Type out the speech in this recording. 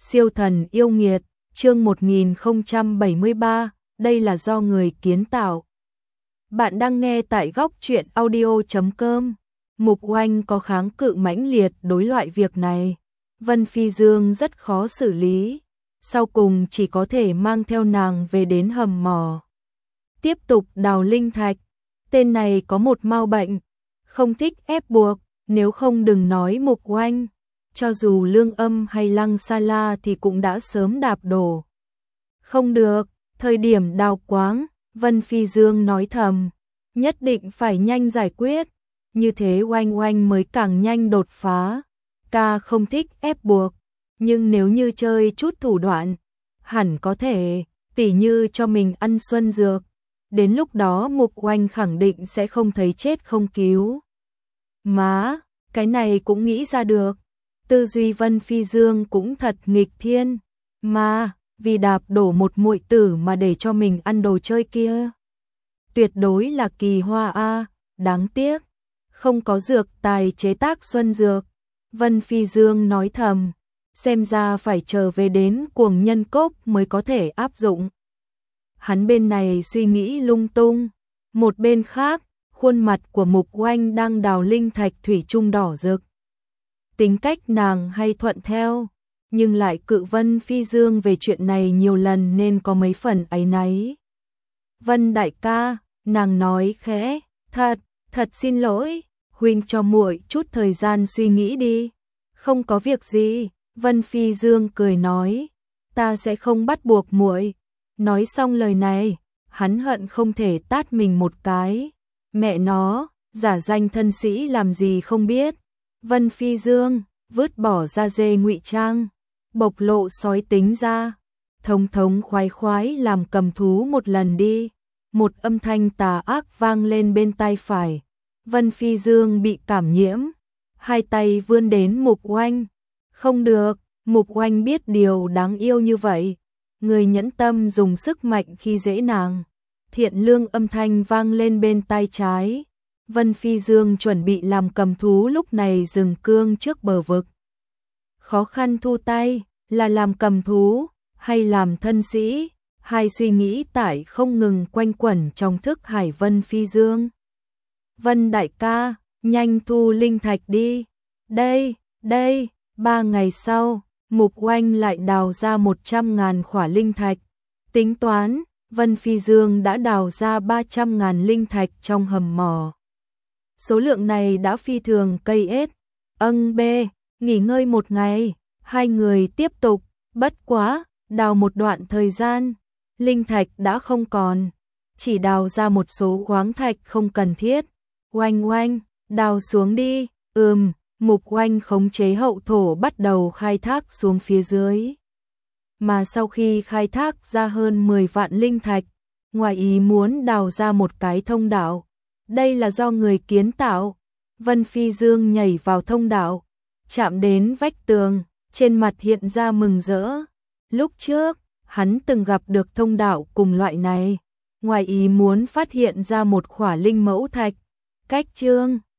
Siêu thần yêu nghiệt, chương 1073, đây là do người kiến tạo. Bạn đang nghe tại góc truyện audio.com. Mục Oanh có kháng cự mãnh liệt đối loại việc này. Vân Phi Dương rất khó xử lý, sau cùng chỉ có thể mang theo nàng về đến hầm mỏ. Tiếp tục đào linh thạch. Tên này có một mau bệnh, không thích ép buộc, nếu không đừng nói Mục Oanh. Cho dù Lương Âm hay Lăng Sa La thì cũng đã sớm đạp đổ. Không được, thời điểm đào quáng, Vân Phi Dương nói thầm, nhất định phải nhanh giải quyết, như thế Oanh Oanh mới càng nhanh đột phá. Ca không thích ép buộc, nhưng nếu như chơi chút thủ đoạn, hẳn có thể, tỉ như cho mình ăn xuân dược. Đến lúc đó Mục Oanh khẳng định sẽ không thấy chết không cứu. Má, cái này cũng nghĩ ra được. Tư duy Vân Phi Dương cũng thật nghịch thiên, mà vì đạp đổ một muội tử mà để cho mình ăn đồ chơi kia. Tuyệt đối là kỳ hoa a, đáng tiếc, không có dược tài chế tác xuân dược. Vân Phi Dương nói thầm, xem ra phải chờ về đến Cuồng Nhân Cốc mới có thể áp dụng. Hắn bên này suy nghĩ lung tung, một bên khác, khuôn mặt của Mục Oanh đang đào linh thạch thủy chung đỏ rực. Tính cách nàng hay thuận theo, nhưng lại cự Vân Phi Dương về chuyện này nhiều lần nên có mấy phần áy náy. Vân đại ca, nàng nói khẽ, thật xin lỗi, huynh cho muội chút thời gian suy nghĩ đi. Không có việc gì, Vân Phi Dương cười nói, ta sẽ không bắt buộc muội. Nói xong lời này, hắn hận không thể tát mình một cái. Mẹ nó, giả danh thân sĩ làm gì không biết. Vân Phi Dương vứt bỏ ra dê ngụy trang, bộc lộ sói tính ra, thống thống khoái khoái làm cầm thú một lần đi. Một âm thanh tà ác vang lên bên tai phải. Vân Phi Dương bị cảm nhiễm, hai tay vươn đến Mục Oanh. Không được, Mục Oanh biết điều đáng yêu như vậy, người nhẫn tâm dùng sức mạnh khi dễ nàng. Thiện lương âm thanh vang lên bên tai trái. Vân Phi Dương chuẩn bị làm cầm thú lúc này dừng cương trước bờ vực. Khó khăn thu tay, là làm cầm thú, hay làm thân sĩ, hai suy nghĩ tại không ngừng quanh quẩn trong thức hải Vân Phi Dương. Vân đại ca, nhanh thu linh thạch đi. Đây, 3 ngày sau, Mục Oanh lại đào ra 100.000 khỏa linh thạch. Tính toán, Vân Phi Dương đã đào ra 300.000 linh thạch trong hầm mỏ. Số lượng này đã phi thường cây ết. Nghỉ ngơi một ngày, hai người tiếp tục, bất quá, đào một đoạn thời gian, linh thạch đã không còn, chỉ đào ra một số khoáng thạch không cần thiết. Oanh, đào xuống đi. Mục Oanh khống chế hậu thổ bắt đầu khai thác xuống phía dưới. Mà sau khi khai thác ra hơn 10 vạn linh thạch, ngoài ý muốn đào ra một cái thông đạo. Đây là do người kiến tạo. Vân Phi Dương nhảy vào thông đạo, chạm đến vách tường, trên mặt hiện ra mừng rỡ. Lúc trước, hắn từng gặp được thông đạo cùng loại này, ngoài ý muốn phát hiện ra một khỏa linh mẫu thạch. Cách chương